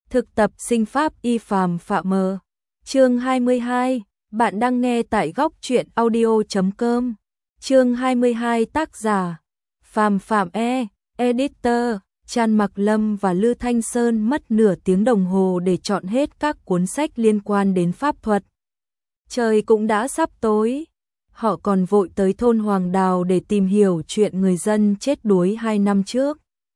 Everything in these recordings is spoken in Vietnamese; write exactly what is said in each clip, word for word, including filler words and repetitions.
Thực tập sinh pháp y Phàm Phạm mờ. Chương hai mươi hai, bạn đang nghe tại góc truyện audio chấm com. Chương hai mươi hai, tác giả Phàm Phạm E, editor Trần Mặc Lâm và Lư Thanh Sơn mất nửa tiếng đồng hồ để chọn hết các cuốn sách liên quan đến pháp thuật. Trời cũng đã sắp tối. Họ còn vội tới thôn Hoàng Đào để tìm hiểu chuyện người dân chết đuối hai năm trước.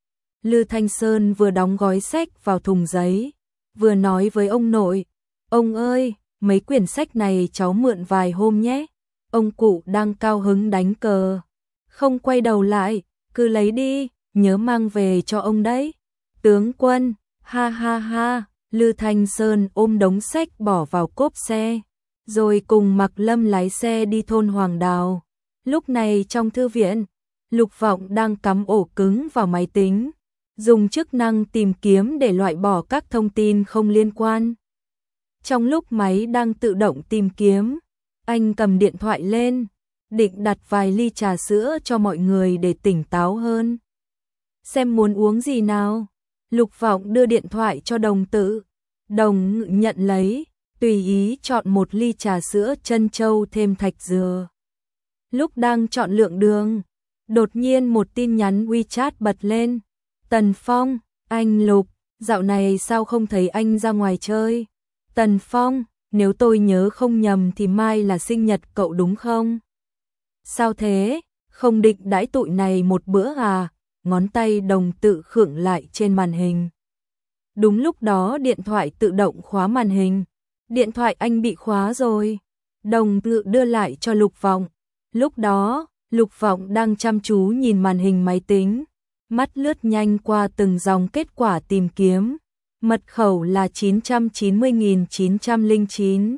Lư Thanh Sơn vừa đóng gói sách vào thùng giấy, vừa nói với ông nội, ông ơi, mấy quyển sách này cháu mượn vài hôm nhé. Ông cụ đang cao hứng đánh cờ, không quay đầu lại, cứ lấy đi, nhớ mang về cho ông đấy. Tướng quân, ha ha ha, Lư Thanh Sơn ôm đống sách bỏ vào cốp xe, rồi cùng Mặc Lâm lái xe đi thôn Hoàng Đào. Lúc này trong thư viện, Lục Vọng đang cắm ổ cứng vào máy tính, dùng chức năng tìm kiếm để loại bỏ các thông tin không liên quan. Trong lúc máy đang tự động tìm kiếm, anh cầm điện thoại lên, định đặt vài ly trà sữa cho mọi người để tỉnh táo hơn. Xem muốn uống gì nào? Lục Vọng đưa điện thoại cho Đồng Tự. Đồng Ngự nhận lấy, tùy ý chọn một ly trà sữa trân châu thêm thạch dừa. Lúc đang chọn lượng đường, đột nhiên một tin nhắn WeChat bật lên. Tần Phong, anh Lục, dạo này sao không thấy anh ra ngoài chơi? Tần Phong, nếu tôi nhớ không nhầm thì mai là sinh nhật cậu đúng không? Sao thế, không định đãi tụi này một bữa à? Ngón tay Đồng Tự khựng lại trên màn hình. Đúng lúc đó điện thoại tự động khóa màn hình. Điện thoại anh bị khóa rồi. Đồng Tự đưa lại cho Lục Vọng. Lúc đó, Lục Vọng đang chăm chú nhìn màn hình máy tính. Mắt lướt nhanh qua từng dòng kết quả tìm kiếm. Mật khẩu là chín trăm chín mươi nghìn chín trăm lẻ chín.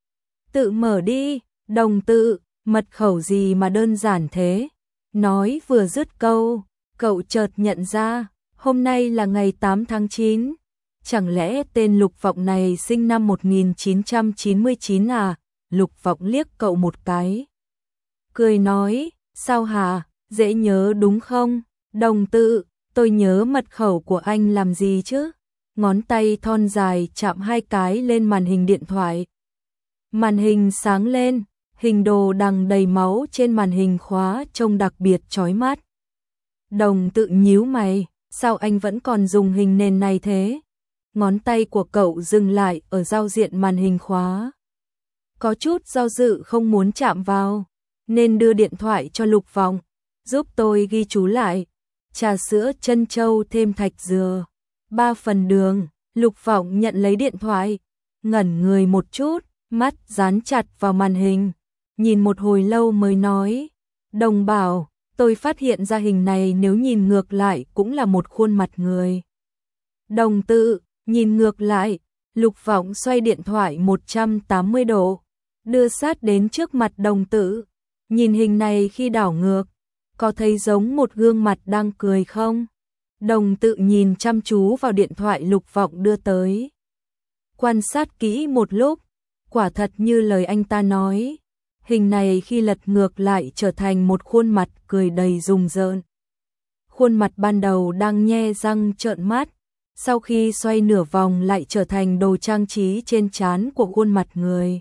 Tự mở đi, Đồng Tự, mật khẩu gì mà đơn giản thế? Nói vừa dứt câu, cậu chợt nhận ra, hôm nay là ngày tám tháng chín. Chẳng lẽ tên Lục Vọng này sinh năm một nghìn chín trăm chín mươi chín à? Lục Vọng liếc cậu một cái, cười nói, sao hả, dễ nhớ đúng không? Đồng Tự, tôi nhớ mật khẩu của anh làm gì chứ? Ngón tay thon dài chạm hai cái lên màn hình điện thoại. Màn hình sáng lên, hình đồ đằng đầy máu trên màn hình khóa trông đặc biệt chói mắt. Đồng Tự nhíu mày, sao anh vẫn còn dùng hình nền này thế? Ngón tay của cậu dừng lại ở giao diện màn hình khóa. Có chút do dự không muốn chạm vào, nên đưa điện thoại cho Lục Vọng, giúp tôi ghi chú lại. Trà sữa trân châu thêm thạch dừa, ba phần đường. Lục Vọng nhận lấy điện thoại, ngẩn người một chút, mắt dán chặt vào màn hình, nhìn một hồi lâu mới nói, Đồng bảo, tôi phát hiện ra hình này nếu nhìn ngược lại cũng là một khuôn mặt người. Đồng Tự, nhìn ngược lại, Lục Vọng xoay điện thoại một trăm tám mươi độ, đưa sát đến trước mặt Đồng Tự. Nhìn hình này khi đảo ngược, có thấy giống một gương mặt đang cười không? Đồng Tự nhìn chăm chú vào điện thoại Lục Vọng đưa tới. Quan sát kỹ một lúc, quả thật như lời anh ta nói. Hình này khi lật ngược lại trở thành một khuôn mặt cười đầy rùng rợn. Khuôn mặt ban đầu đang nhe răng trợn mắt, sau khi xoay nửa vòng lại trở thành đồ trang trí trên trán của khuôn mặt người.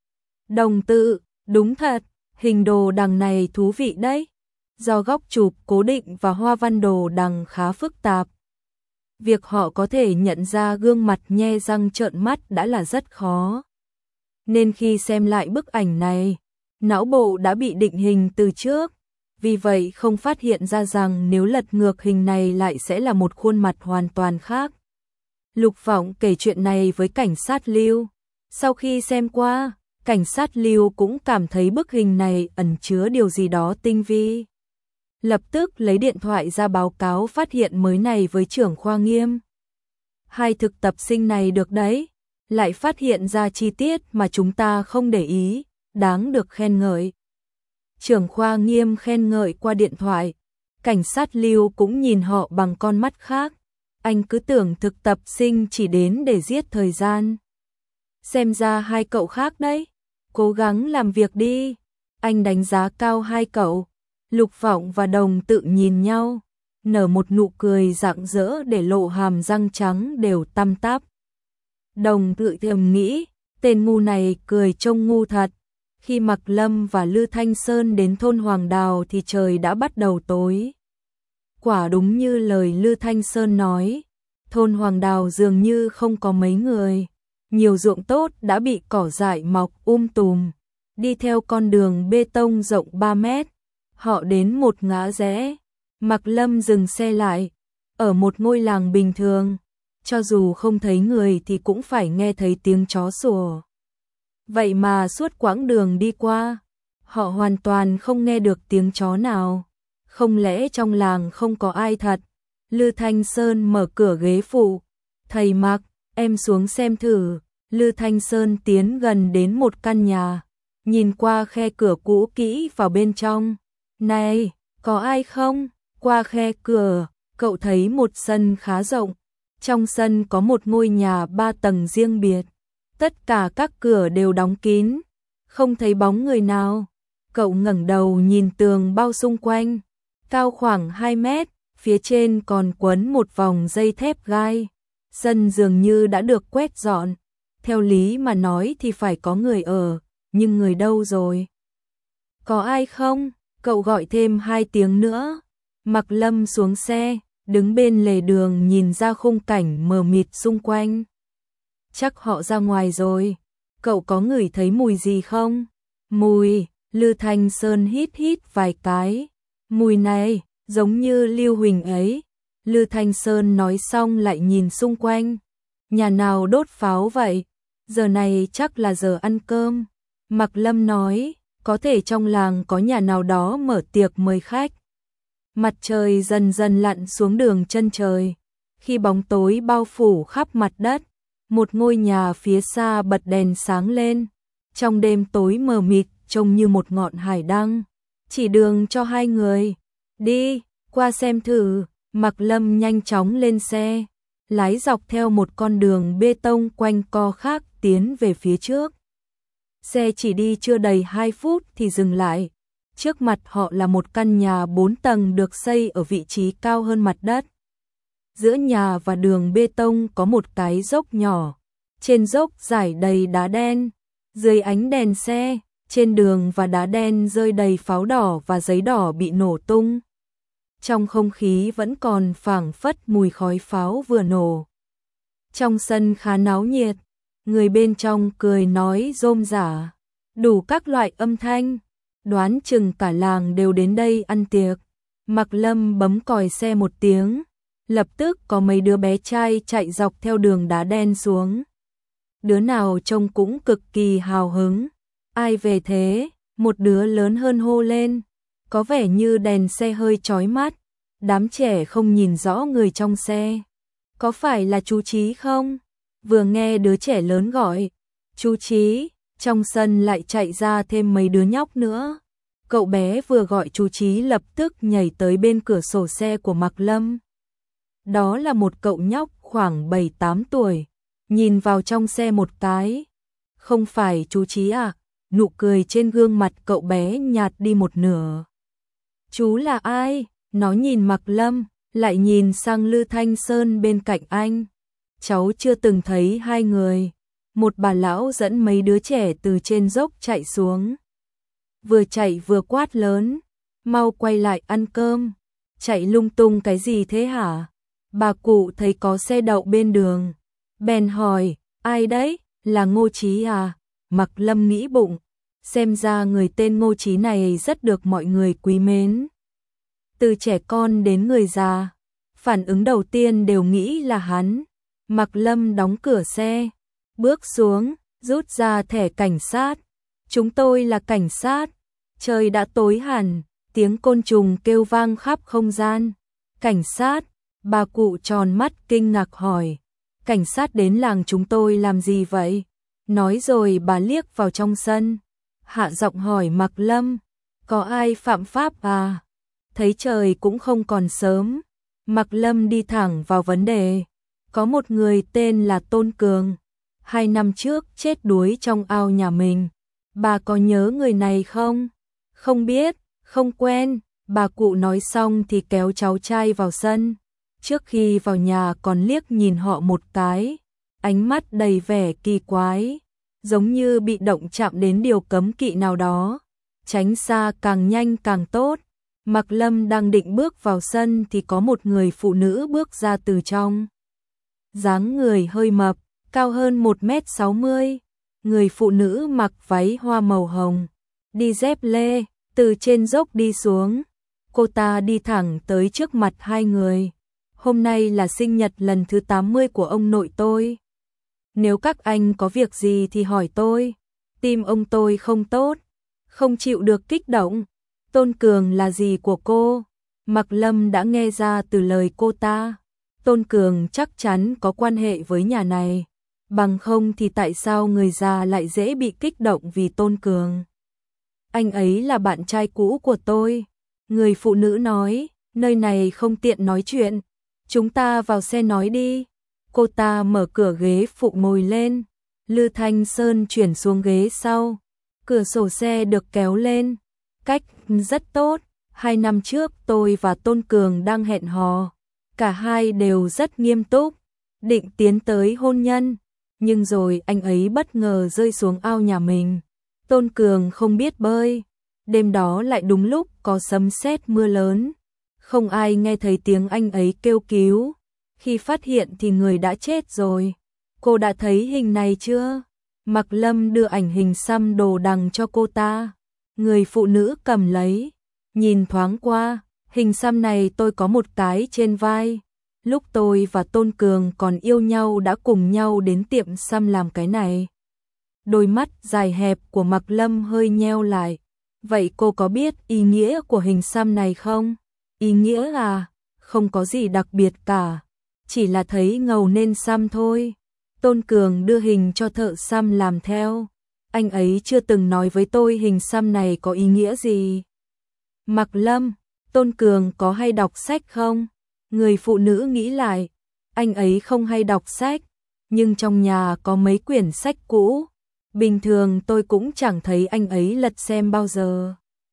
Đồng Tự, đúng thật, hình đồ đằng này thú vị đấy. Do góc chụp cố định và hoa văn đồ đằng khá phức tạp, việc họ có thể nhận ra gương mặt nhe răng trợn mắt đã là rất khó. Nên khi xem lại bức ảnh này, não bộ đã bị định hình từ trước, vì vậy không phát hiện ra rằng nếu lật ngược hình này lại sẽ là một khuôn mặt hoàn toàn khác. Lục Vọng kể chuyện này với cảnh sát Lưu. Sau khi xem qua, cảnh sát Lưu cũng cảm thấy bức hình này ẩn chứa điều gì đó tinh vi. Lập tức lấy điện thoại ra báo cáo phát hiện mới này với trưởng khoa Nghiêm. Hai thực tập sinh này được đấy, lại phát hiện ra chi tiết mà chúng ta không để ý, đáng được khen ngợi. Trưởng khoa Nghiêm khen ngợi qua điện thoại, cảnh sát Lưu cũng nhìn họ bằng con mắt khác. Anh cứ tưởng thực tập sinh chỉ đến để giết thời gian. Xem ra hai cậu khác đấy, cố gắng làm việc đi. Anh đánh giá cao hai cậu. Lục Vọng và Đồng Tự nhìn nhau, nở một nụ cười rạng rỡ để lộ hàm răng trắng đều tăm tắp. Đồng tự thầm nghĩ, tên ngu này cười trông ngu thật. Khi Mạc Lâm và Lư Thanh Sơn đến thôn Hoàng Đào thì trời đã bắt đầu tối. Quả đúng như lời Lư Thanh Sơn nói, thôn Hoàng Đào dường như không có mấy người. Nhiều ruộng tốt đã bị cỏ dại mọc um tùm. Đi theo con đường bê tông rộng ba mét, họ đến một ngã rẽ. Mạc Lâm dừng xe lại, ở một ngôi làng bình thường, cho dù không thấy người thì cũng phải nghe thấy tiếng chó sủa. Vậy mà suốt quãng đường đi qua, họ hoàn toàn không nghe được tiếng chó nào. Không lẽ trong làng không có ai thật? Lư Thanh Sơn mở cửa ghế phụ. Thầy Mạc, em xuống xem thử. Lư Thanh Sơn tiến gần đến một căn nhà, nhìn qua khe cửa cũ kỹ vào bên trong. Này, có ai không? Qua khe cửa, cậu thấy một sân khá rộng. Trong sân có một ngôi nhà ba tầng riêng biệt. Tất cả các cửa đều đóng kín, không thấy bóng người nào. Cậu ngẩng đầu nhìn tường bao xung quanh, cao khoảng hai mét, phía trên còn quấn một vòng dây thép gai. Sân dường như đã được quét dọn. Theo lý mà nói thì phải có người ở, nhưng người đâu rồi? Có ai không? Cậu gọi thêm hai tiếng nữa. Mạc Lâm xuống xe, đứng bên lề đường nhìn ra khung cảnh mờ mịt xung quanh. Chắc họ ra ngoài rồi. Cậu có ngửi thấy mùi gì không? Mùi, Lư Thanh Sơn hít hít vài cái. Mùi này, giống như Lưu Huỳnh ấy. Lư Thanh Sơn nói xong lại nhìn xung quanh. Nhà nào đốt pháo vậy? Giờ này chắc là giờ ăn cơm. Mạc Lâm nói, có thể trong làng có nhà nào đó mở tiệc mời khách. Mặt trời dần dần lặn xuống đường chân trời. Khi bóng tối bao phủ khắp mặt đất, một ngôi nhà phía xa bật đèn sáng lên. Trong đêm tối mờ mịt trông như một ngọn hải đăng. Chỉ đường cho hai người. Đi, qua xem thử. Mạc Lâm nhanh chóng lên xe, lái dọc theo một con đường bê tông quanh co khác tiến về phía trước. Xe chỉ đi chưa đầy hai phút thì dừng lại. Trước mặt họ là một căn nhà bốn tầng được xây ở vị trí cao hơn mặt đất. Giữa nhà và đường bê tông có một cái dốc nhỏ. Trên dốc rải đầy đá đen. Dưới ánh đèn xe, trên đường và đá đen rơi đầy pháo đỏ và giấy đỏ bị nổ tung. Trong không khí vẫn còn phảng phất mùi khói pháo vừa nổ. Trong sân khá náo nhiệt, người bên trong cười nói rôm rả, đủ các loại âm thanh, đoán chừng cả làng đều đến đây ăn tiệc. Mạc Lâm bấm còi xe một tiếng, lập tức có mấy đứa bé trai chạy dọc theo đường đá đen xuống. Đứa nào trông cũng cực kỳ hào hứng. Ai về thế? Một đứa lớn hơn hô lên. Có vẻ như đèn xe hơi chói mắt, đám trẻ không nhìn rõ người trong xe. Có phải là chú Chí không? Vừa nghe đứa trẻ lớn gọi, chú Chí, trong sân lại chạy ra thêm mấy đứa nhóc nữa. Cậu bé vừa gọi chú Chí lập tức nhảy tới bên cửa sổ xe của Mạc Lâm. Đó là một cậu nhóc khoảng bảy tám tuổi, nhìn vào trong xe một cái. Không phải chú Chí à? Nụ cười trên gương mặt cậu bé nhạt đi một nửa. Chú là ai? Nó nhìn Mạc Lâm, lại nhìn sang Lư Thanh Sơn bên cạnh anh. Cháu chưa từng thấy hai người. Một bà lão dẫn mấy đứa trẻ từ trên dốc chạy xuống. Vừa chạy vừa quát lớn, mau quay lại ăn cơm. Chạy lung tung cái gì thế hả? Bà cụ thấy có xe đậu bên đường, bèn hỏi, ai đấy? Là Ngô Chí à? Mạc Lâm nghĩ bụng, xem ra người tên Ngô Chí này rất được mọi người quý mến. Từ trẻ con đến người già, phản ứng đầu tiên đều nghĩ là hắn. Mạc Lâm đóng cửa xe, bước xuống, rút ra thẻ cảnh sát. Chúng tôi là cảnh sát. Trời đã tối hẳn, tiếng côn trùng kêu vang khắp không gian. Cảnh sát? Bà cụ tròn mắt kinh ngạc hỏi. Cảnh sát đến làng chúng tôi làm gì vậy? Nói rồi bà liếc vào trong sân, hạ giọng hỏi Mạc Lâm, có ai phạm pháp à? Thấy trời cũng không còn sớm, Mạc Lâm đi thẳng vào vấn đề. Có một người tên là Tôn Cường, hai năm trước chết đuối trong ao nhà mình. Bà có nhớ người này không? Không biết, không quen. Bà cụ nói xong thì kéo cháu trai vào sân. Trước khi vào nhà còn liếc nhìn họ một cái, ánh mắt đầy vẻ kỳ quái, giống như bị động chạm đến điều cấm kỵ nào đó, tránh xa càng nhanh càng tốt. Mạc Lâm đang định bước vào sân thì có một người phụ nữ bước ra từ trong. Dáng người hơi mập, cao hơn một mét sáu mươi, người phụ nữ mặc váy hoa màu hồng, đi dép lê, từ trên dốc đi xuống. Cô ta đi thẳng tới trước mặt hai người. Hôm nay là sinh nhật lần thứ tám mươi của ông nội tôi. Nếu các anh có việc gì thì hỏi tôi. Tim ông tôi không tốt, không chịu được kích động. Tôn Cường là gì của cô? Mạc Lâm đã nghe ra từ lời cô ta. Tôn Cường chắc chắn có quan hệ với nhà này. Bằng không thì tại sao người già lại dễ bị kích động vì Tôn Cường? Anh ấy là bạn trai cũ của tôi. Người phụ nữ nói, nơi này không tiện nói chuyện. Chúng ta vào xe nói đi. Cô ta mở cửa ghế phụ ngồi lên. Lư Thanh Sơn chuyển xuống ghế sau. Cửa sổ xe được kéo lên. Cách rất tốt. Hai năm trước tôi và Tôn Cường đang hẹn hò. Cả hai đều rất nghiêm túc, định tiến tới hôn nhân. Nhưng rồi anh ấy bất ngờ rơi xuống ao nhà mình. Tôn Cường không biết bơi. Đêm đó lại đúng lúc có sấm sét mưa lớn. Không ai nghe thấy tiếng anh ấy kêu cứu. Khi phát hiện thì người đã chết rồi. Cô đã thấy hình này chưa? Mạc Lâm đưa ảnh hình xăm đồ đằng cho cô ta. Người phụ nữ cầm lấy, nhìn thoáng qua. Hình xăm này tôi có một cái trên vai. Lúc tôi và Tôn Cường còn yêu nhau đã cùng nhau đến tiệm xăm làm cái này. Đôi mắt dài hẹp của Mạc Lâm hơi nheo lại. Vậy cô có biết ý nghĩa của hình xăm này không? Ý nghĩa à? Không có gì đặc biệt cả. Chỉ là thấy ngầu nên xăm thôi. Tôn Cường đưa hình cho thợ xăm làm theo. Anh ấy chưa từng nói với tôi hình xăm này có ý nghĩa gì. Mạc Lâm, Tôn Cường có hay đọc sách không? Người phụ nữ nghĩ lại. Anh ấy không hay đọc sách, nhưng trong nhà có mấy quyển sách cũ. Bình thường tôi cũng chẳng thấy anh ấy lật xem bao giờ.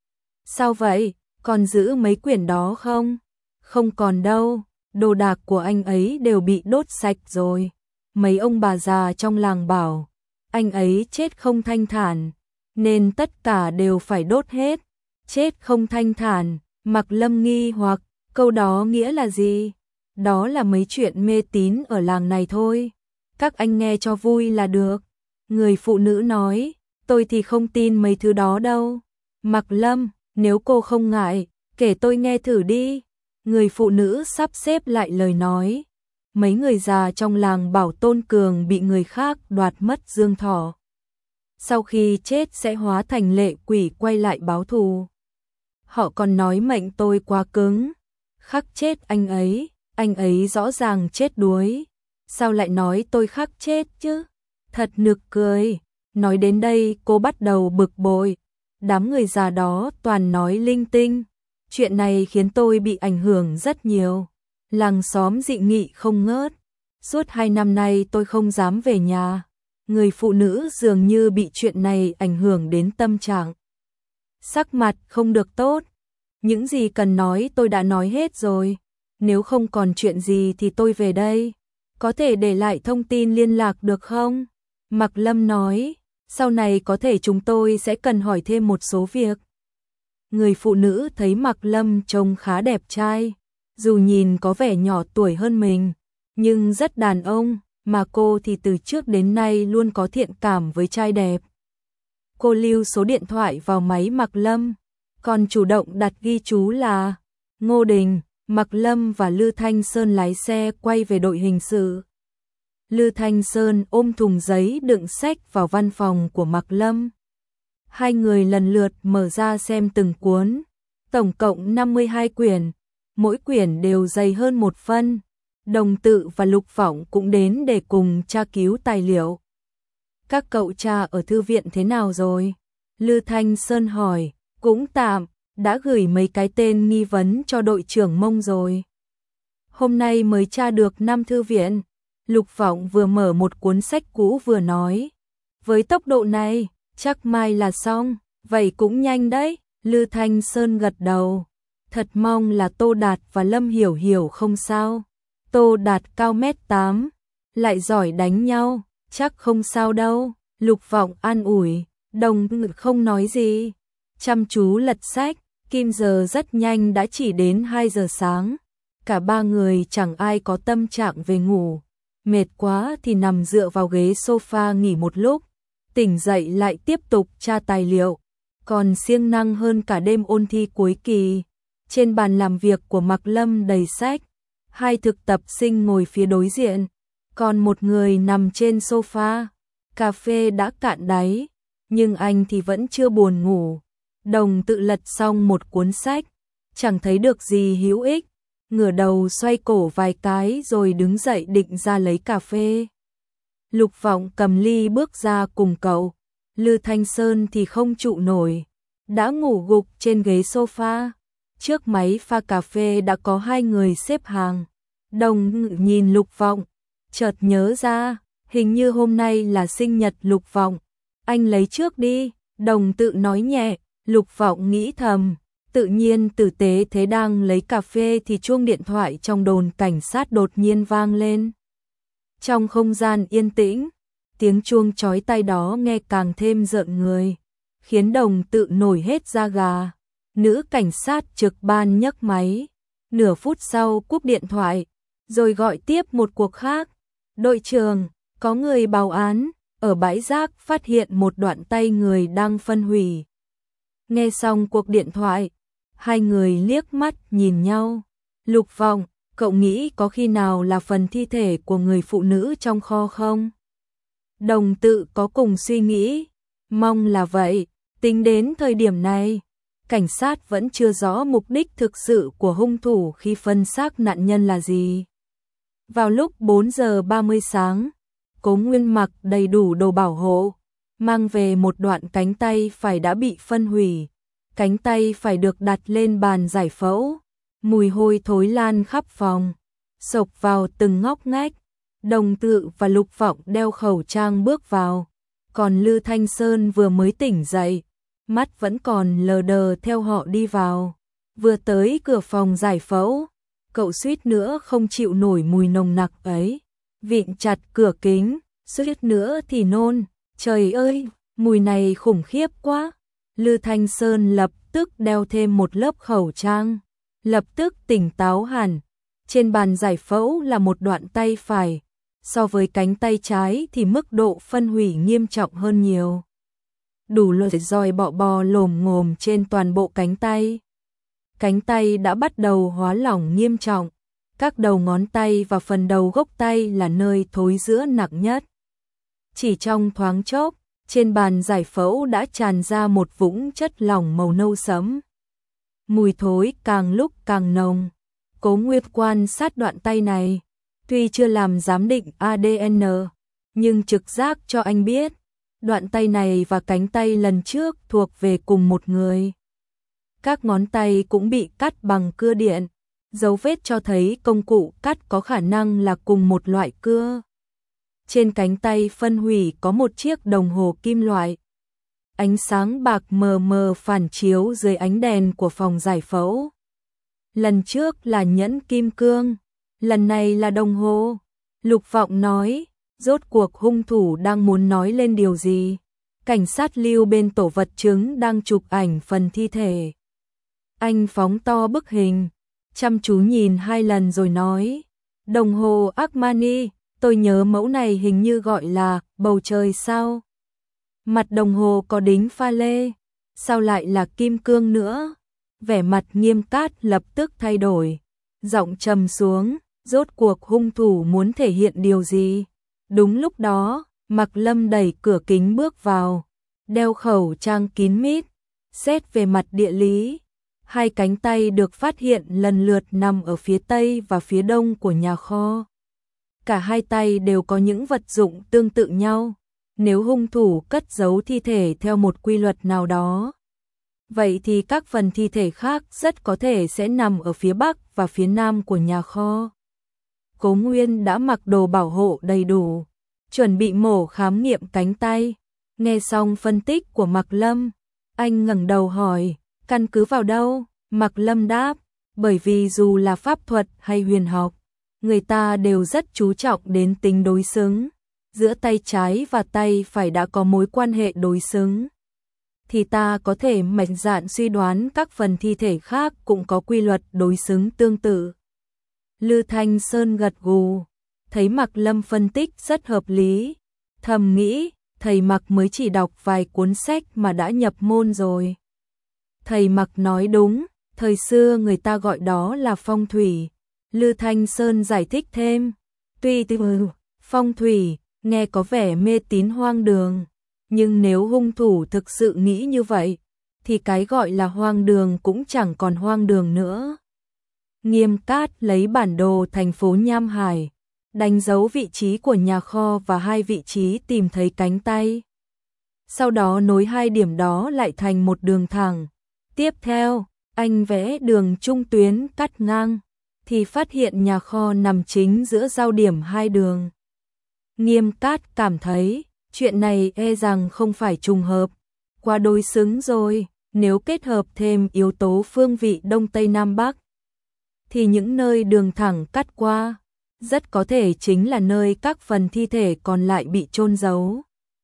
Sao vậy? Còn giữ mấy quyển đó không? Không còn đâu, đồ đạc của anh ấy đều bị đốt sạch rồi. Mấy ông bà già trong làng bảo, anh ấy chết không thanh thản, nên tất cả đều phải đốt hết. Chết không thanh thản, Mạc Lâm nghi hoặc, câu đó nghĩa là gì? Đó là mấy chuyện mê tín ở làng này thôi. Các anh nghe cho vui là được. Người phụ nữ nói, tôi thì không tin mấy thứ đó đâu. Mạc Lâm, nếu cô không ngại, kể tôi nghe thử đi. Người phụ nữ sắp xếp lại lời nói. Mấy người già trong làng bảo Tôn Cường bị người khác đoạt mất dương thọ. Sau khi chết sẽ hóa thành lệ quỷ quay lại báo thù. Họ còn nói mệnh tôi quá cứng, khắc chết anh ấy, anh ấy rõ ràng chết đuối. Sao lại nói tôi khắc chết chứ? Thật nực cười. Nói đến đây cô bắt đầu bực bội. Đám người già đó toàn nói linh tinh. Chuyện này khiến tôi bị ảnh hưởng rất nhiều. Làng xóm dị nghị không ngớt. Suốt hai năm nay tôi không dám về nhà. Người phụ nữ dường như bị chuyện này ảnh hưởng đến tâm trạng. Sắc mặt không được tốt. Những gì cần nói tôi đã nói hết rồi. Nếu không còn chuyện gì thì tôi về đây. Có thể để lại thông tin liên lạc được không? Mạc Lâm nói, sau này có thể chúng tôi sẽ cần hỏi thêm một số việc. Người phụ nữ thấy Mạc Lâm trông khá đẹp trai, dù nhìn có vẻ nhỏ tuổi hơn mình, nhưng rất đàn ông, mà cô thì từ trước đến nay luôn có thiện cảm với trai đẹp. Cô lưu số điện thoại vào máy Mạc Lâm, còn chủ động đặt ghi chú là Ngô Đình. Mạc Lâm và Lư Thanh Sơn lái xe quay về đội hình sự. Lư Thanh Sơn ôm thùng giấy đựng sách vào văn phòng của Mạc Lâm. Hai người lần lượt mở ra xem từng cuốn, tổng cộng năm mươi hai quyển, mỗi quyển đều dày hơn một phân. Đồng Tự và Lục Vọng cũng đến để cùng tra cứu tài liệu. Các cậu tra ở thư viện thế nào rồi? Lư Thanh Sơn hỏi. Cũng tạm, đã gửi mấy cái tên nghi vấn cho đội trưởng Mông rồi. Hôm nay mới tra được năm thư viện. Lục Vọng vừa mở một cuốn sách cũ vừa nói. Với tốc độ này, chắc mai là xong, vậy cũng nhanh đấy. Lư Thanh Sơn gật đầu. Thật mong là Tô Đạt và Lâm Hiểu Hiểu không sao. Tô Đạt cao mét tám, lại giỏi đánh nhau, chắc không sao đâu. Lục Vọng an ủi, Đồng Ngự không nói gì, chăm chú lật sách. Kim giờ rất nhanh đã chỉ đến hai giờ sáng. Cả ba người chẳng ai có tâm trạng về ngủ. Mệt quá thì nằm dựa vào ghế sofa nghỉ một lúc. Tỉnh dậy lại tiếp tục tra tài liệu. Còn siêng năng hơn cả đêm ôn thi cuối kỳ. Trên bàn làm việc của Mạc Lâm đầy sách. Hai thực tập sinh ngồi phía đối diện. Còn một người nằm trên sofa. Cà phê đã cạn đáy. Nhưng anh thì vẫn chưa buồn ngủ. Đồng tự lật xong một cuốn sách. Chẳng thấy được gì hữu ích. Ngửa đầu xoay cổ vài cái rồi đứng dậy định ra lấy cà phê. Lục Vọng cầm ly bước ra cùng cậu. Lư Thanh Sơn thì không trụ nổi. Đã ngủ gục trên ghế sofa. Trước máy pha cà phê đã có hai người xếp hàng. Đồng Ngự nhìn Lục Vọng. Chợt nhớ ra, hình như hôm nay là sinh nhật Lục Vọng. Anh lấy trước đi, Đồng tự nói nhẹ. Lục Vọng nghĩ thầm. Tự nhiên tử tế thế đang lấy cà phê thì chuông điện thoại trong đồn cảnh sát đột nhiên vang lên. Trong không gian yên tĩnh, tiếng chuông chói tai đó nghe càng thêm rợn người, khiến Đồng tự nổi hết da gà. Nữ cảnh sát trực ban nhấc máy, nửa phút sau cúp điện thoại, rồi gọi tiếp một cuộc khác. Đội trưởng, có người báo án, ở bãi rác phát hiện một đoạn tay người đang phân hủy. Nghe xong cuộc điện thoại, hai người liếc mắt nhìn nhau. Lục Vọng, cậu nghĩ có khi nào là phần thi thể của người phụ nữ trong kho không? Đồng tự có cùng suy nghĩ. Mong là vậy. Tính đến thời điểm này, cảnh sát vẫn chưa rõ mục đích thực sự của hung thủ khi phân xác nạn nhân là gì. Vào lúc bốn giờ ba mươi sáng, Cố Nguyên mặc đầy đủ đồ bảo hộ, mang về một đoạn cánh tay phải đã bị phân hủy. Cánh tay phải được đặt lên bàn giải phẫu. Mùi hôi thối lan khắp phòng, xộc vào từng ngóc ngách. Đồng tự và Lục Vọng đeo khẩu trang bước vào. Còn Lư Thanh Sơn vừa mới tỉnh dậy, mắt vẫn còn lờ đờ theo họ đi vào. Vừa tới cửa phòng giải phẫu, cậu suýt nữa không chịu nổi mùi nồng nặc ấy. Vịn chặt cửa kính, suýt nữa thì nôn. Trời ơi, mùi này khủng khiếp quá. Lư Thanh Sơn lập tức đeo thêm một lớp khẩu trang, lập tức tỉnh táo hẳn. Trên bàn giải phẫu là một đoạn tay phải, so với cánh tay trái thì mức độ phân hủy nghiêm trọng hơn nhiều. Đủ loại roi bọ bò lồm ngồm trên toàn bộ cánh tay. Cánh tay đã bắt đầu hóa lỏng nghiêm trọng, các đầu ngón tay và phần đầu gốc tay là nơi thối rữa nặng nhất. Chỉ trong thoáng chốc, trên bàn giải phẫu đã tràn ra một vũng chất lỏng màu nâu sẫm. Mùi thối càng lúc càng nồng. Cố Nguyệt quan sát đoạn tay này, tuy chưa làm giám định a đê en, nhưng trực giác cho anh biết, đoạn tay này và cánh tay lần trước thuộc về cùng một người. Các ngón tay cũng bị cắt bằng cưa điện, dấu vết cho thấy công cụ cắt có khả năng là cùng một loại cưa. Trên cánh tay phân hủy có một chiếc đồng hồ kim loại. Ánh sáng bạc mờ mờ phản chiếu dưới ánh đèn của phòng giải phẫu. Lần trước là nhẫn kim cương, lần này là đồng hồ. Lục Vọng nói, rốt cuộc hung thủ đang muốn nói lên điều gì? Cảnh sát Lưu bên tổ vật chứng đang chụp ảnh phần thi thể. Anh phóng to bức hình, chăm chú nhìn hai lần rồi nói, đồng hồ Armani, tôi nhớ mẫu này hình như gọi là bầu trời sao? Mặt đồng hồ có đính pha lê, sao lại là kim cương nữa? Vẻ mặt Nghiêm Cát lập tức thay đổi, giọng trầm xuống, rốt cuộc hung thủ muốn thể hiện điều gì? Đúng lúc đó, Mạc Lâm đẩy cửa kính bước vào, đeo khẩu trang kín mít. Xét về mặt địa lý, hai cánh tay được phát hiện lần lượt nằm ở phía tây và phía đông của nhà kho. Cả hai tay đều có những vật dụng tương tự nhau. Nếu hung thủ cất giấu thi thể theo một quy luật nào đó, vậy thì các phần thi thể khác rất có thể sẽ nằm ở phía bắc và phía nam của nhà kho. Cố Nguyên đã mặc đồ bảo hộ đầy đủ, chuẩn bị mổ khám nghiệm cánh tay. Nghe xong phân tích của Mạc Lâm, anh ngẩng đầu hỏi, căn cứ vào đâu? Mạc Lâm đáp, bởi vì dù là pháp thuật hay huyền học, người ta đều rất chú trọng đến tính đối xứng. Giữa tay trái và tay phải đã có mối quan hệ đối xứng, thì ta có thể mạnh dạn suy đoán các phần thi thể khác cũng có quy luật đối xứng tương tự. Lư Thanh Sơn gật gù, thấy Mạc Lâm phân tích rất hợp lý, thầm nghĩ, thầy Mạc mới chỉ đọc vài cuốn sách mà đã nhập môn rồi. Thầy Mạc nói đúng, thời xưa người ta gọi đó là phong thủy. Lư Thanh Sơn giải thích thêm, tuy từ phong thủy nghe có vẻ mê tín hoang đường, nhưng nếu hung thủ thực sự nghĩ như vậy, thì cái gọi là hoang đường cũng chẳng còn hoang đường nữa. Nghiêm Cát lấy bản đồ thành phố Nham Hải, đánh dấu vị trí của nhà kho và hai vị trí tìm thấy cánh tay. Sau đó nối hai điểm đó lại thành một đường thẳng. Tiếp theo, anh vẽ đường trung tuyến cắt ngang, thì phát hiện nhà kho nằm chính giữa giao điểm hai đường. Nghiêm Cát cảm thấy, chuyện này e rằng không phải trùng hợp, quá đối xứng rồi, nếu kết hợp thêm yếu tố phương vị Đông Tây Nam Bắc, thì những nơi đường thẳng cắt qua, rất có thể chính là nơi các phần thi thể còn lại bị chôn giấu.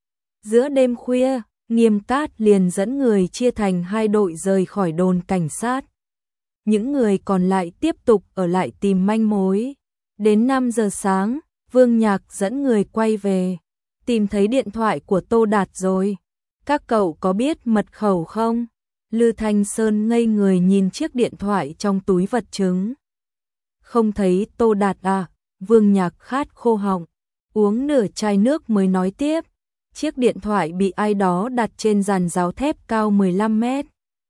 Giữa đêm khuya, Nghiêm Cát liền dẫn người chia thành hai đội rời khỏi đồn cảnh sát. Những người còn lại tiếp tục ở lại tìm manh mối. Đến năm giờ sáng, Vương Nhạc dẫn người quay về, tìm thấy điện thoại của Tô Đạt rồi. Các cậu có biết mật khẩu không? Lư Thanh Sơn ngây người nhìn chiếc điện thoại trong túi vật chứng. Không thấy Tô Đạt à? Vương Nhạc khát khô họng, uống nửa chai nước mới nói tiếp. Chiếc điện thoại bị ai đó đặt trên giàn giáo thép cao mười lăm mét.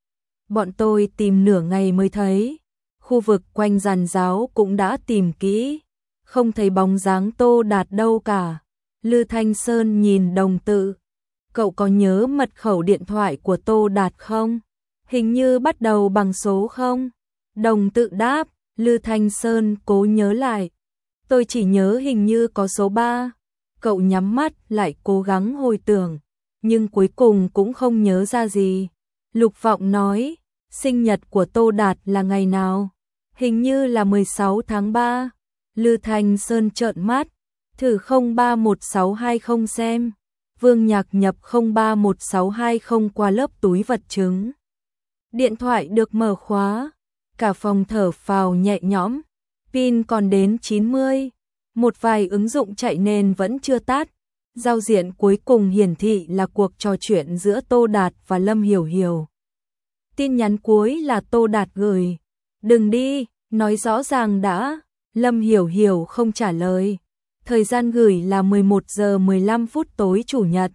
Bọn tôi tìm nửa ngày mới thấy. Khu vực quanh giàn giáo cũng đã tìm kỹ, không thấy bóng dáng Tô Đạt đâu cả. Lư Thanh Sơn nhìn đồng tự. Cậu có nhớ mật khẩu điện thoại của Tô Đạt không? Hình như bắt đầu bằng số không? Đồng tự đáp. Lư Thanh Sơn cố nhớ lại. Tôi chỉ nhớ hình như có số ba. Cậu nhắm mắt lại cố gắng hồi tưởng, nhưng cuối cùng cũng không nhớ ra gì. Lục Vọng nói, sinh nhật của Tô Đạt là ngày nào? Hình như là mười sáu tháng ba. Lư Thanh Sơn trợn mắt, thử không ba một sáu hai không xem. Vương Nhạc nhập không ba một sáu hai không qua lớp túi vật chứng. Điện thoại được mở khóa, cả phòng thở phào nhẹ nhõm, pin còn đến chín mươi. Một vài ứng dụng chạy nên vẫn chưa tắt. Giao diện cuối cùng hiển thị là cuộc trò chuyện giữa Tô Đạt và Lâm Hiểu Hiểu. Tin nhắn cuối là Tô Đạt gửi. Đừng đi, nói rõ ràng đã. Lâm Hiểu Hiểu không trả lời. Thời gian gửi là mười một giờ mười lăm phút tối chủ nhật.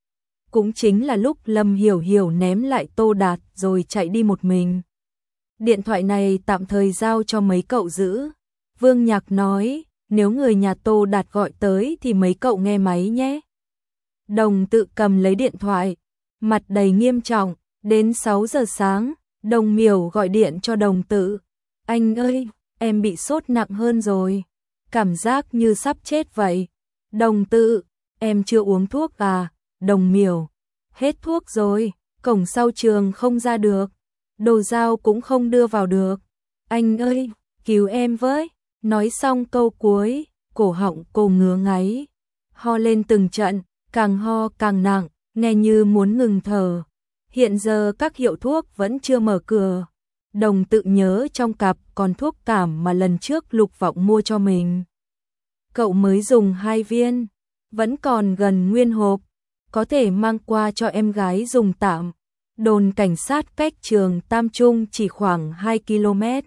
Cũng chính là lúc Lâm Hiểu Hiểu ném lại Tô Đạt rồi chạy đi một mình. Điện thoại này tạm thời giao cho mấy cậu giữ. Vương Nhạc nói, nếu người nhà Tô Đạt gọi tới thì mấy cậu nghe máy nhé. Đồng tự cầm lấy điện thoại, mặt đầy nghiêm trọng. Đến sáu giờ sáng, Đồng Miểu gọi điện cho Đồng tự. Anh ơi, em bị sốt nặng hơn rồi. Cảm giác như sắp chết vậy. Đồng tự, em chưa uống thuốc à? Đồng Miểu, hết thuốc rồi, cổng sau trường không ra được. Đồ dao cũng không đưa vào được. Anh ơi, cứu em với. Nói xong câu cuối, cổ họng cô ngứa ngáy, ho lên từng trận, càng ho càng nặng, nghe như muốn ngừng thở. Hiện giờ các hiệu thuốc vẫn chưa mở cửa. Đồng tự nhớ trong cặp còn thuốc cảm mà lần trước Lục Vọng mua cho mình. Cậu mới dùng hai viên, vẫn còn gần nguyên hộp, có thể mang qua cho em gái dùng tạm. Đồn cảnh sát cách trường Tam Trung chỉ khoảng hai ki lô mét.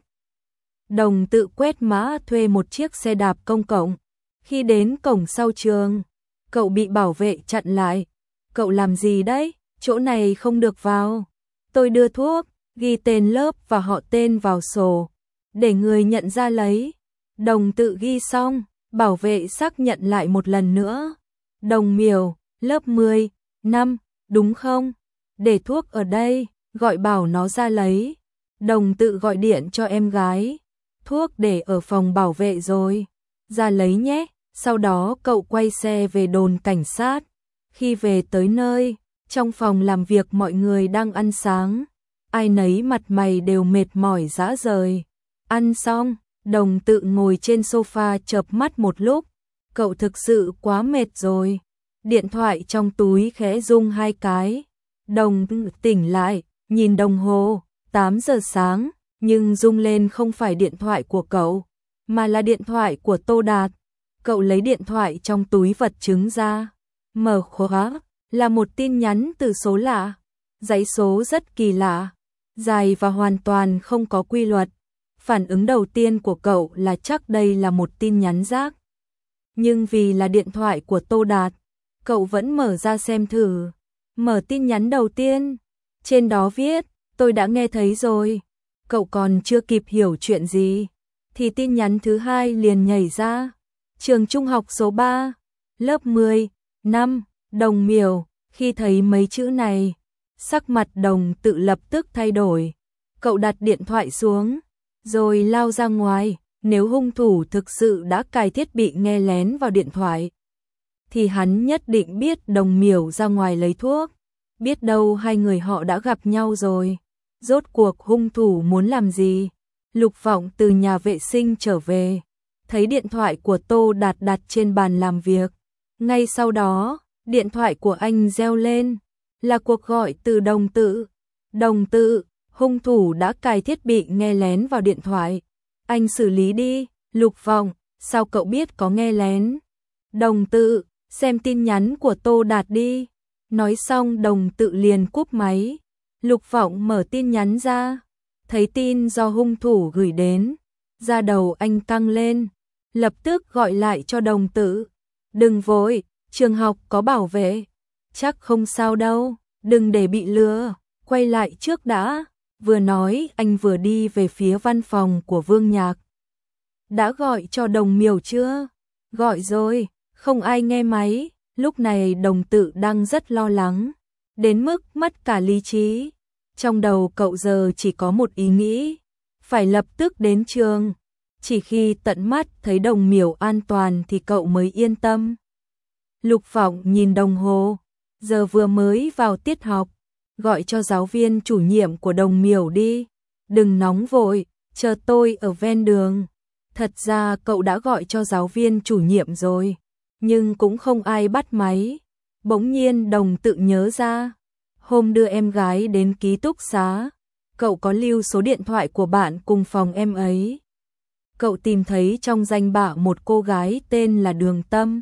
Đồng tự quét mã thuê một chiếc xe đạp công cộng. Khi đến cổng sau trường, cậu bị bảo vệ chặn lại. Cậu làm gì đấy? Chỗ này không được vào. Tôi đưa thuốc, ghi tên lớp và họ tên vào sổ, để người nhận ra lấy. Đồng tự ghi xong, bảo vệ xác nhận lại một lần nữa. Đồng Miểu, lớp mười, năm, đúng không? Để thuốc ở đây, gọi bảo nó ra lấy. Đồng tự gọi điện cho em gái. Thuốc để ở phòng bảo vệ rồi, ra lấy nhé. Sau đó cậu quay xe về đồn cảnh sát. Khi về tới nơi, trong phòng làm việc mọi người đang ăn sáng. Ai nấy mặt mày đều mệt mỏi rã rời. Ăn xong, Đồng Tự ngồi trên sofa chợp mắt một lúc, cậu thực sự quá mệt rồi. Điện thoại trong túi khẽ rung hai cái. Đồng Tự tỉnh lại, nhìn đồng hồ, tám giờ sáng, nhưng rung lên không phải điện thoại của cậu, mà là điện thoại của Tô Đạt. Cậu lấy điện thoại trong túi vật chứng ra, mở khóa, là một tin nhắn từ số lạ. Dãy số rất kỳ lạ, dài và hoàn toàn không có quy luật. Phản ứng đầu tiên của cậu là chắc đây là một tin nhắn rác. Nhưng vì là điện thoại của Tô Đạt, cậu vẫn mở ra xem thử. Mở tin nhắn đầu tiên, trên đó viết, tôi đã nghe thấy rồi. Cậu còn chưa kịp hiểu chuyện gì, thì tin nhắn thứ hai liền nhảy ra. Trường trung học số ba, lớp mười, năm, Đồng Miểu. Khi thấy mấy chữ này, sắc mặt Đồng Tự lập tức thay đổi. Cậu đặt điện thoại xuống, rồi lao ra ngoài. Nếu hung thủ thực sự đã cài thiết bị nghe lén vào điện thoại, thì hắn nhất định biết Đồng Miểu ra ngoài lấy thuốc. Biết đâu hai người họ đã gặp nhau rồi. Rốt cuộc hung thủ muốn làm gì? Lục Vọng từ nhà vệ sinh trở về, thấy điện thoại của Tô Đạt đặt trên bàn làm việc. Ngay sau đó, điện thoại của anh reo lên, là cuộc gọi từ Đồng Tự. Đồng Tự, hung thủ đã cài thiết bị nghe lén vào điện thoại. Anh xử lý đi. Lục Vọng, sao cậu biết có nghe lén? Đồng Tự, xem tin nhắn của Tô Đạt đi. Nói xong Đồng Tự liền cúp máy. Lục Vọng mở tin nhắn ra, thấy tin do hung thủ gửi đến. Da đầu anh căng lên, lập tức gọi lại cho Đồng Tự. Đừng vội, trường học có bảo vệ. Chắc không sao đâu, đừng để bị lừa, quay lại trước đã. Vừa nói anh vừa đi về phía văn phòng của Vương Nhạc. Đã gọi cho Đồng Miểu chưa? Gọi rồi, không ai nghe máy. Lúc này Đồng Tự đang rất lo lắng, đến mức mất cả lý trí. Trong đầu cậu giờ chỉ có một ý nghĩ, phải lập tức đến trường. Chỉ khi tận mắt thấy Đồng Miểu an toàn thì cậu mới yên tâm. Lục Vọng nhìn đồng hồ, giờ vừa mới vào tiết học, gọi cho giáo viên chủ nhiệm của Đồng Miểu đi. Đừng nóng vội, chờ tôi ở ven đường. Thật ra cậu đã gọi cho giáo viên chủ nhiệm rồi, nhưng cũng không ai bắt máy. Bỗng nhiên Đồng Tự nhớ ra, hôm đưa em gái đến ký túc xá, cậu có lưu số điện thoại của bạn cùng phòng em ấy. Cậu tìm thấy trong danh bạ một cô gái tên là Đường Tâm.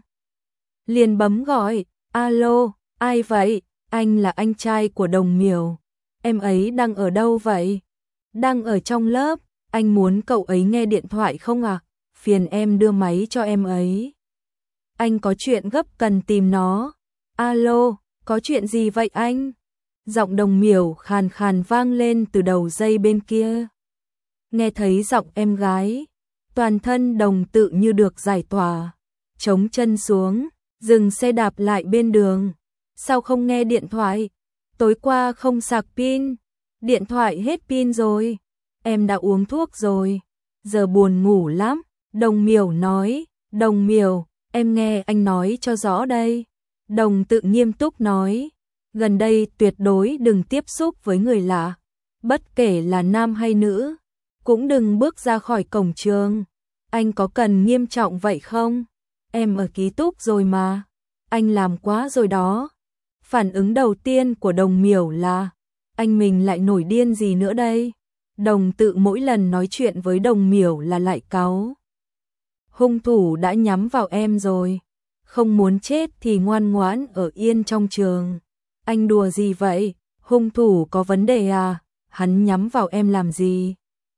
Liền bấm gọi, alo, ai vậy? Anh là anh trai của Đồng Miểu. Em ấy đang ở đâu vậy? Đang ở trong lớp, anh muốn cậu ấy nghe điện thoại không à? Phiền em đưa máy cho em ấy. Anh có chuyện gấp cần tìm nó. Alo, có chuyện gì vậy anh? Giọng Đồng Miểu khàn khàn vang lên từ đầu dây bên kia. Nghe thấy giọng em gái, toàn thân Đồng Tự như được giải tỏa, chống chân xuống, dừng xe đạp lại bên đường. Sao không nghe điện thoại? Tối qua không sạc pin, điện thoại hết pin rồi. Em đã uống thuốc rồi, giờ buồn ngủ lắm. Đồng Miểu nói. Đồng Miểu, em nghe anh nói cho rõ đây. Đồng Tự nghiêm túc nói, gần đây tuyệt đối đừng tiếp xúc với người lạ, bất kể là nam hay nữ, cũng đừng bước ra khỏi cổng trường. Anh có cần nghiêm trọng vậy không? Em ở ký túc rồi mà. Anh làm quá rồi đó. Phản ứng đầu tiên của Đồng Miểu là, anh mình lại nổi điên gì nữa đây? Đồng Tự mỗi lần nói chuyện với Đồng Miểu là lại cáu. Hung thủ đã nhắm vào em rồi, không muốn chết thì ngoan ngoãn ở yên trong trường. Anh đùa gì vậy? Hung thủ có vấn đề à? Hắn nhắm vào em làm gì?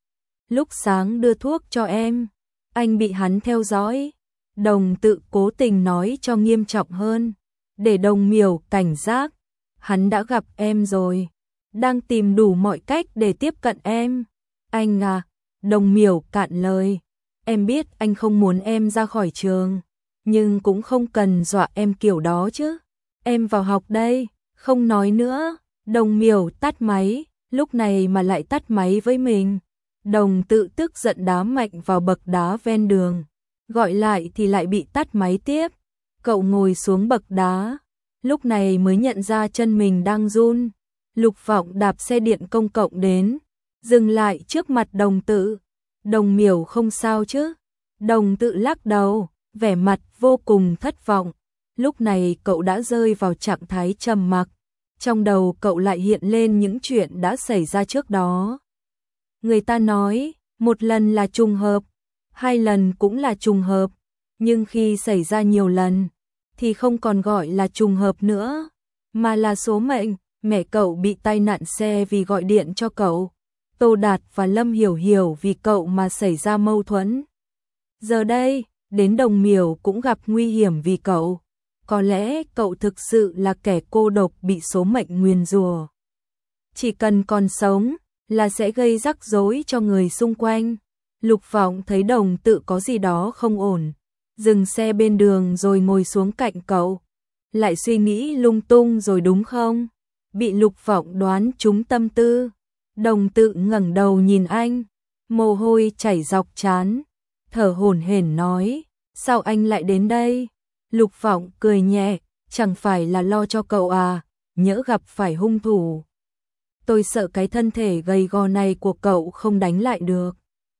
Lúc sáng đưa thuốc cho em, anh bị hắn theo dõi. Đồng Tự cố tình nói cho nghiêm trọng hơn, để Đồng Miểu cảnh giác. Hắn đã gặp em rồi, đang tìm đủ mọi cách để tiếp cận em. Anh à, Đồng Miểu cạn lời. Em biết anh không muốn em ra khỏi trường, nhưng cũng không cần dọa em kiểu đó chứ. Em vào học đây, không nói nữa. Đồng Miểu tắt máy, lúc này mà lại tắt máy với mình. Đồng Tự tức giận đá mạnh vào bậc đá ven đường. Gọi lại thì lại bị tắt máy tiếp. Cậu ngồi xuống bậc đá, lúc này mới nhận ra chân mình đang run. Lục Vọng đạp xe điện công cộng đến, dừng lại trước mặt Đồng Tự. Đồng Miểu không sao chứ? Đồng Tự lắc đầu, vẻ mặt vô cùng thất vọng. Lúc này cậu đã rơi vào trạng thái trầm mặc. Trong đầu cậu lại hiện lên những chuyện đã xảy ra trước đó. Người ta nói, một lần là trùng hợp, hai lần cũng là trùng hợp, nhưng khi xảy ra nhiều lần, thì không còn gọi là trùng hợp nữa, mà là số mệnh. Mẹ cậu bị tai nạn xe vì gọi điện cho cậu. Tô Đạt và Lâm Hiểu Hiểu vì cậu mà xảy ra mâu thuẫn. Giờ đây, đến Đồng Miểu cũng gặp nguy hiểm vì cậu. Có lẽ cậu thực sự là kẻ cô độc bị số mệnh nguyền rủa. Chỉ cần còn sống là sẽ gây rắc rối cho người xung quanh. Lục Vọng thấy Đồng Tự có gì đó không ổn, dừng xe bên đường rồi ngồi xuống cạnh cậu. Lại suy nghĩ lung tung rồi đúng không? Bị Lục Vọng đoán trúng tâm tư. Đồng Tự ngẩng đầu nhìn anh, mồ hôi chảy dọc trán, thở hổn hển nói, sao anh lại đến đây? Lục Vọng cười nhẹ, chẳng phải là lo cho cậu à, nhỡ gặp phải hung thủ. Tôi sợ cái thân thể gầy gò này của cậu không đánh lại được.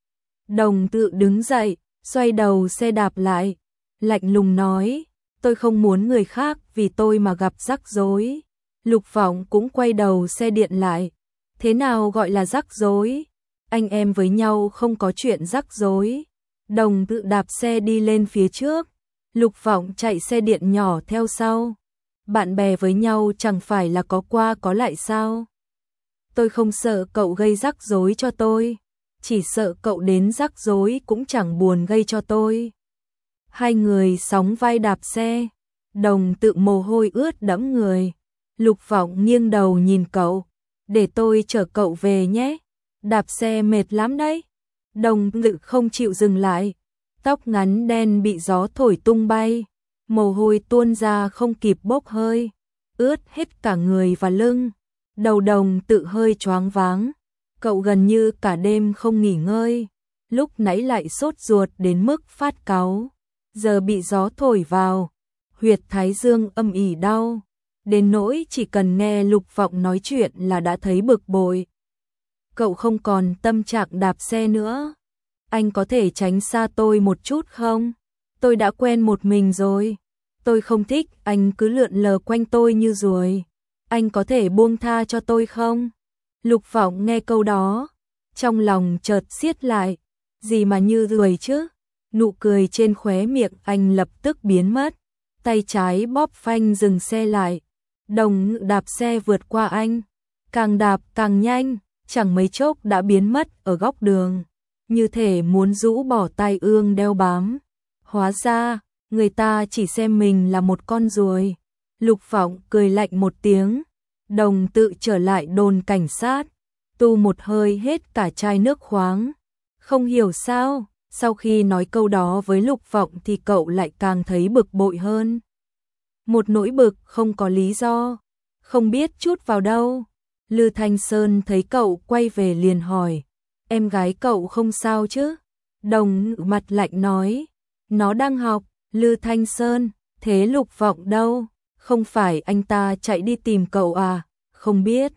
Đồng Tự đứng dậy, xoay đầu xe đạp lại, lạnh lùng nói, tôi không muốn người khác vì tôi mà gặp rắc rối. Lục Vọng cũng quay đầu xe điện lại. Thế nào gọi là rắc rối? Anh em với nhau không có chuyện rắc rối. Đồng Tự đạp xe đi lên phía trước, Lục Vọng chạy xe điện nhỏ theo sau. Bạn bè với nhau chẳng phải là có qua có lại sao? Tôi không sợ cậu gây rắc rối cho tôi, chỉ sợ cậu đến rắc rối cũng chẳng buồn gây cho tôi. Hai người sóng vai đạp xe, Đồng Tự mồ hôi ướt đẫm người. Lục Vọng nghiêng đầu nhìn cậu, để tôi chở cậu về nhé, đạp xe mệt lắm đấy. Đồng Tự không chịu dừng lại, tóc ngắn đen bị gió thổi tung bay, mồ hôi tuôn ra không kịp bốc hơi, ướt hết cả người và lưng. Đầu Đồng Tự hơi choáng váng, cậu gần như cả đêm không nghỉ ngơi, lúc nãy lại sốt ruột đến mức phát cáu, giờ bị gió thổi vào, huyệt thái dương âm ỉ đau, đến nỗi chỉ cần nghe Lục Vọng nói chuyện là đã thấy bực bội. Cậu không còn tâm trạng đạp xe nữa. Anh có thể tránh xa tôi một chút không? Tôi đã quen một mình rồi. Tôi không thích anh cứ lượn lờ quanh tôi như ruồi. Anh có thể buông tha cho tôi không? Lục Vọng nghe câu đó, trong lòng chợt siết lại. Gì mà như ruồi chứ? Nụ cười trên khóe miệng anh lập tức biến mất. Tay trái bóp phanh dừng xe lại. Đồng Ngự đạp xe vượt qua anh, càng đạp càng nhanh, chẳng mấy chốc đã biến mất ở góc đường, như thể muốn rũ bỏ tai ương đeo bám. Hóa ra, người ta chỉ xem mình là một con ruồi. Lục Vọng cười lạnh một tiếng, Đồng Tự trở lại đồn cảnh sát, tu một hơi hết cả chai nước khoáng. Không hiểu sao, sau khi nói câu đó với Lục Vọng thì cậu lại càng thấy bực bội hơn. Một nỗi bực không có lý do, không biết chút vào đâu. Lư Thanh Sơn thấy cậu quay về liền hỏi, em gái cậu không sao chứ? Đồng Ngự mặt lạnh nói, nó đang học. Lư Thanh Sơn, thế Lục Vọng đâu? Không phải anh ta chạy đi tìm cậu à? Không biết.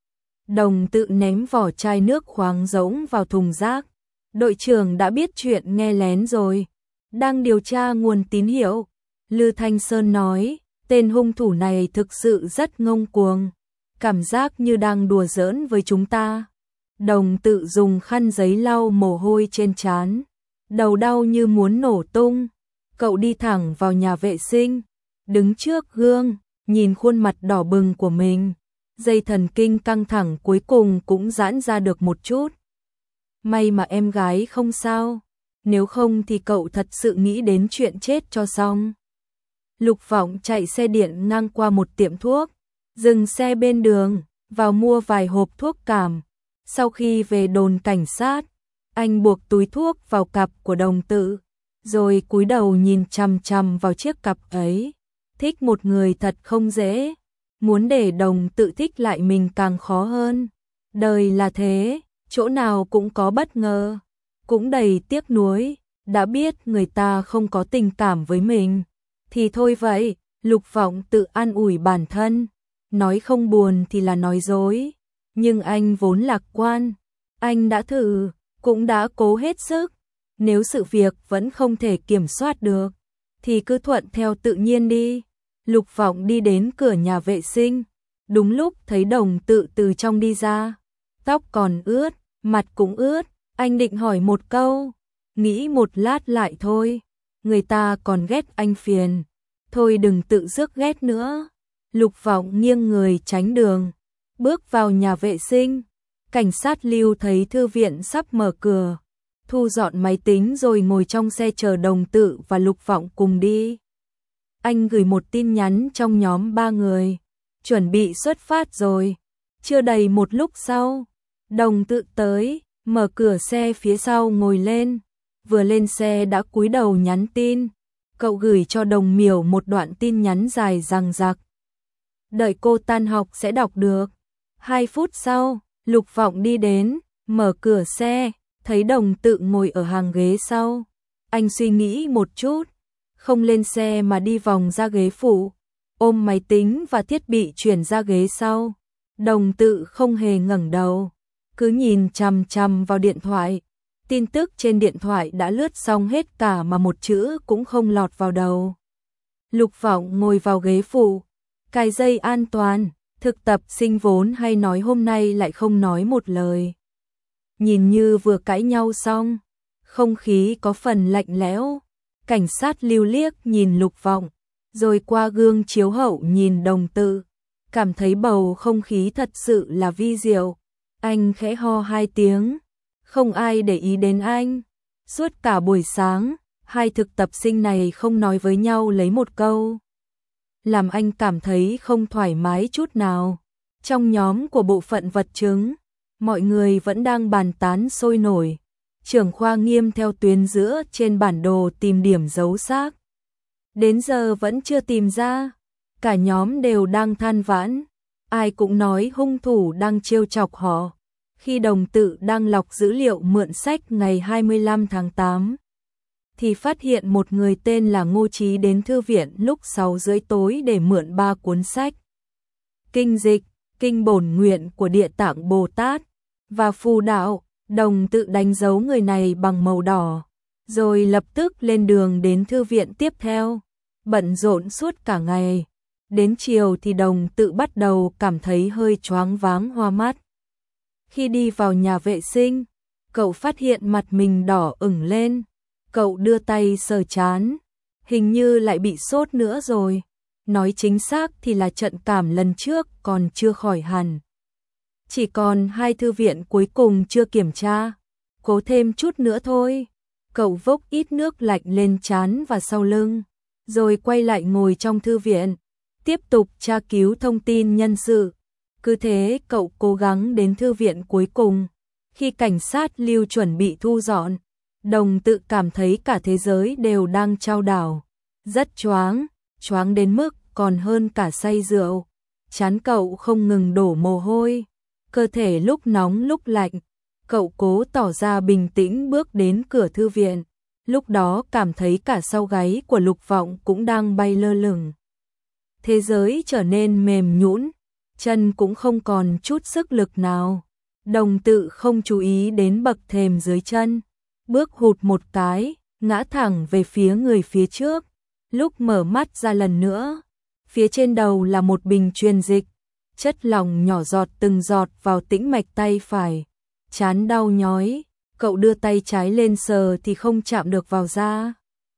Đồng Tự ném vỏ chai nước khoáng rỗng vào thùng rác. Đội trưởng đã biết chuyện nghe lén rồi, đang điều tra nguồn tín hiệu. Lư Thanh Sơn nói, tên hung thủ này thực sự rất ngông cuồng, cảm giác như đang đùa giỡn với chúng ta. Đồng Tự dùng khăn giấy lau mồ hôi trên trán, đầu đau như muốn nổ tung. Cậu đi thẳng vào nhà vệ sinh, đứng trước gương, nhìn khuôn mặt đỏ bừng của mình. Dây thần kinh căng thẳng cuối cùng cũng giãn ra được một chút. May mà em gái không sao, nếu không thì cậu thật sự nghĩ đến chuyện chết cho xong. Lục Vọng chạy xe điện ngang qua một tiệm thuốc, dừng xe bên đường, vào mua vài hộp thuốc cảm. Sau khi về đồn cảnh sát, anh buộc túi thuốc vào cặp của Đồng Tự, rồi cúi đầu nhìn chằm chằm vào chiếc cặp ấy. Thích một người thật không dễ, muốn để Đồng Tự thích lại mình càng khó hơn. Đời là thế, chỗ nào cũng có bất ngờ, cũng đầy tiếc nuối. Đã biết người ta không có tình cảm với mình thì thôi vậy. Lục Vọng tự an ủi bản thân, nói không buồn thì là nói dối, nhưng anh vốn lạc quan, anh đã thử, cũng đã cố hết sức, nếu sự việc vẫn không thể kiểm soát được, thì cứ thuận theo tự nhiên đi. Lục Vọng đi đến cửa nhà vệ sinh, đúng lúc thấy Đồng Tự từ trong đi ra, tóc còn ướt, mặt cũng ướt, anh định hỏi một câu, nghĩ một lát lại thôi, người ta còn ghét anh phiền, thôi đừng tự rước ghét nữa. Lục Vọng nghiêng người tránh đường, bước vào nhà vệ sinh, cảnh sát Lưu thấy thư viện sắp mở cửa, thu dọn máy tính rồi ngồi trong xe chờ Đồng Tự và Lục Vọng cùng đi. Anh gửi một tin nhắn trong nhóm ba người, chuẩn bị xuất phát rồi. Chưa đầy một lúc sau, Đồng Tự tới, mở cửa xe phía sau ngồi lên, vừa lên xe đã cúi đầu nhắn tin. Cậu gửi cho Đồng Miểu một đoạn tin nhắn dài dằng dặc. Đợi cô tan học sẽ đọc được. Hai phút sau, Lục Vọng đi đến, mở cửa xe, thấy Đồng Tự ngồi ở hàng ghế sau. Anh suy nghĩ một chút, không lên xe mà đi vòng ra ghế phụ, ôm máy tính và thiết bị chuyển ra ghế sau. Đồng Tự không hề ngẩng đầu, cứ nhìn chằm chằm vào điện thoại. Tin tức trên điện thoại đã lướt xong hết cả mà một chữ cũng không lọt vào đầu. Lục Vọng ngồi vào ghế phụ, cài dây an toàn, thực tập sinh vốn hay nói hôm nay lại không nói một lời. Nhìn như vừa cãi nhau xong, không khí có phần lạnh lẽo. Cảnh sát Lưu liếc nhìn Lục Vọng, rồi qua gương chiếu hậu nhìn Đồng Tự, cảm thấy bầu không khí thật sự là vi diệu. Anh khẽ ho hai tiếng, không ai để ý đến anh. Suốt cả buổi sáng, hai thực tập sinh này không nói với nhau lấy một câu, làm anh cảm thấy không thoải mái chút nào. Trong nhóm của bộ phận vật chứng, mọi người vẫn đang bàn tán sôi nổi. Trưởng khoa Nghiêm theo tuyến giữa trên bản đồ tìm điểm giấu xác. Đến giờ vẫn chưa tìm ra, cả nhóm đều đang than vãn, ai cũng nói hung thủ đang trêu chọc họ. Khi Đồng Tự đang lọc dữ liệu mượn sách ngày hai mươi lăm tháng tám, thì phát hiện một người tên là Ngô Chí đến thư viện lúc sáu rưỡi tối để mượn ba cuốn sách. Kinh Dịch, Kinh Bổn Nguyện của Địa Tạng Bồ Tát và Phù Đạo. Đồng Tự đánh dấu người này bằng màu đỏ, rồi lập tức lên đường đến thư viện tiếp theo, bận rộn suốt cả ngày. Đến chiều thì Đồng Tự bắt đầu cảm thấy hơi choáng váng hoa mắt. Khi đi vào nhà vệ sinh, cậu phát hiện mặt mình đỏ ửng lên, cậu đưa tay sờ trán, hình như lại bị sốt nữa rồi. Nói chính xác thì là trận cảm lần trước còn chưa khỏi hẳn. Chỉ còn hai thư viện cuối cùng chưa kiểm tra, cố thêm chút nữa thôi. Cậu vốc ít nước lạnh lên trán và sau lưng, rồi quay lại ngồi trong thư viện, tiếp tục tra cứu thông tin nhân sự. Cứ thế cậu cố gắng đến thư viện cuối cùng. Khi cảnh sát Lưu chuẩn bị thu dọn, Đồng Tự cảm thấy cả thế giới đều đang chao đảo. Rất choáng, choáng đến mức còn hơn cả say rượu. Trán cậu không ngừng đổ mồ hôi, cơ thể lúc nóng lúc lạnh. Cậu cố tỏ ra bình tĩnh bước đến cửa thư viện. Lúc đó cảm thấy cả sau gáy của Lục Vọng cũng đang bay lơ lửng. Thế giới trở nên mềm nhũn, chân cũng không còn chút sức lực nào. Đồng Tự không chú ý đến bậc thềm dưới chân, bước hụt một cái, ngã thẳng về phía người phía trước. Lúc mở mắt ra lần nữa, phía trên đầu là một bình truyền dịch, chất lỏng nhỏ giọt từng giọt vào tĩnh mạch tay phải. Trán đau nhói, cậu đưa tay trái lên sờ thì không chạm được vào da,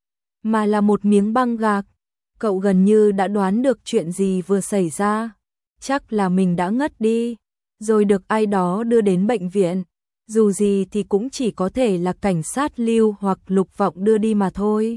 mà là một miếng băng gạc. Cậu gần như đã đoán được chuyện gì vừa xảy ra, chắc là mình đã ngất đi, rồi được ai đó đưa đến bệnh viện. Dù gì thì cũng chỉ có thể là cảnh sát Lưu hoặc Lục Vọng đưa đi mà thôi.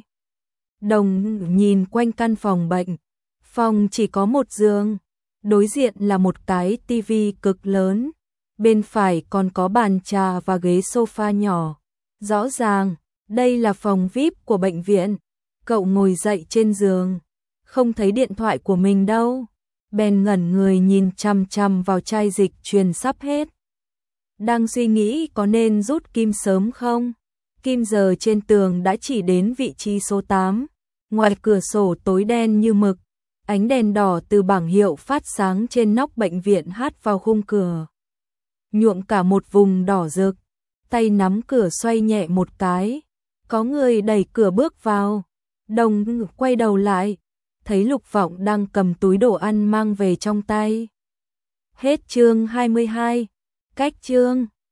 Đồng nhìn quanh căn phòng bệnh, phòng chỉ có một giường, đối diện là một cái tivi cực lớn, bên phải còn có bàn trà và ghế sofa nhỏ. Rõ ràng, đây là phòng vi ai pi của bệnh viện. Cậu ngồi dậy trên giường, không thấy điện thoại của mình đâu, bèn ngẩn người nhìn chằm chằm vào chai dịch truyền sắp hết. Đang suy nghĩ có nên rút kim sớm không? Kim giờ trên tường đã chỉ đến vị trí số tám. Ngoài cửa sổ tối đen như mực, ánh đèn đỏ từ bảng hiệu phát sáng trên nóc bệnh viện hắt vào khung cửa, nhuộm cả một vùng đỏ rực. tay nắm cửa xoay nhẹ một cái. Có người đẩy cửa bước vào. Đồng quay đầu lại, thấy Lục Vọng đang cầm túi đồ ăn mang về trong tay. Hết chương hai mươi hai. Cách chương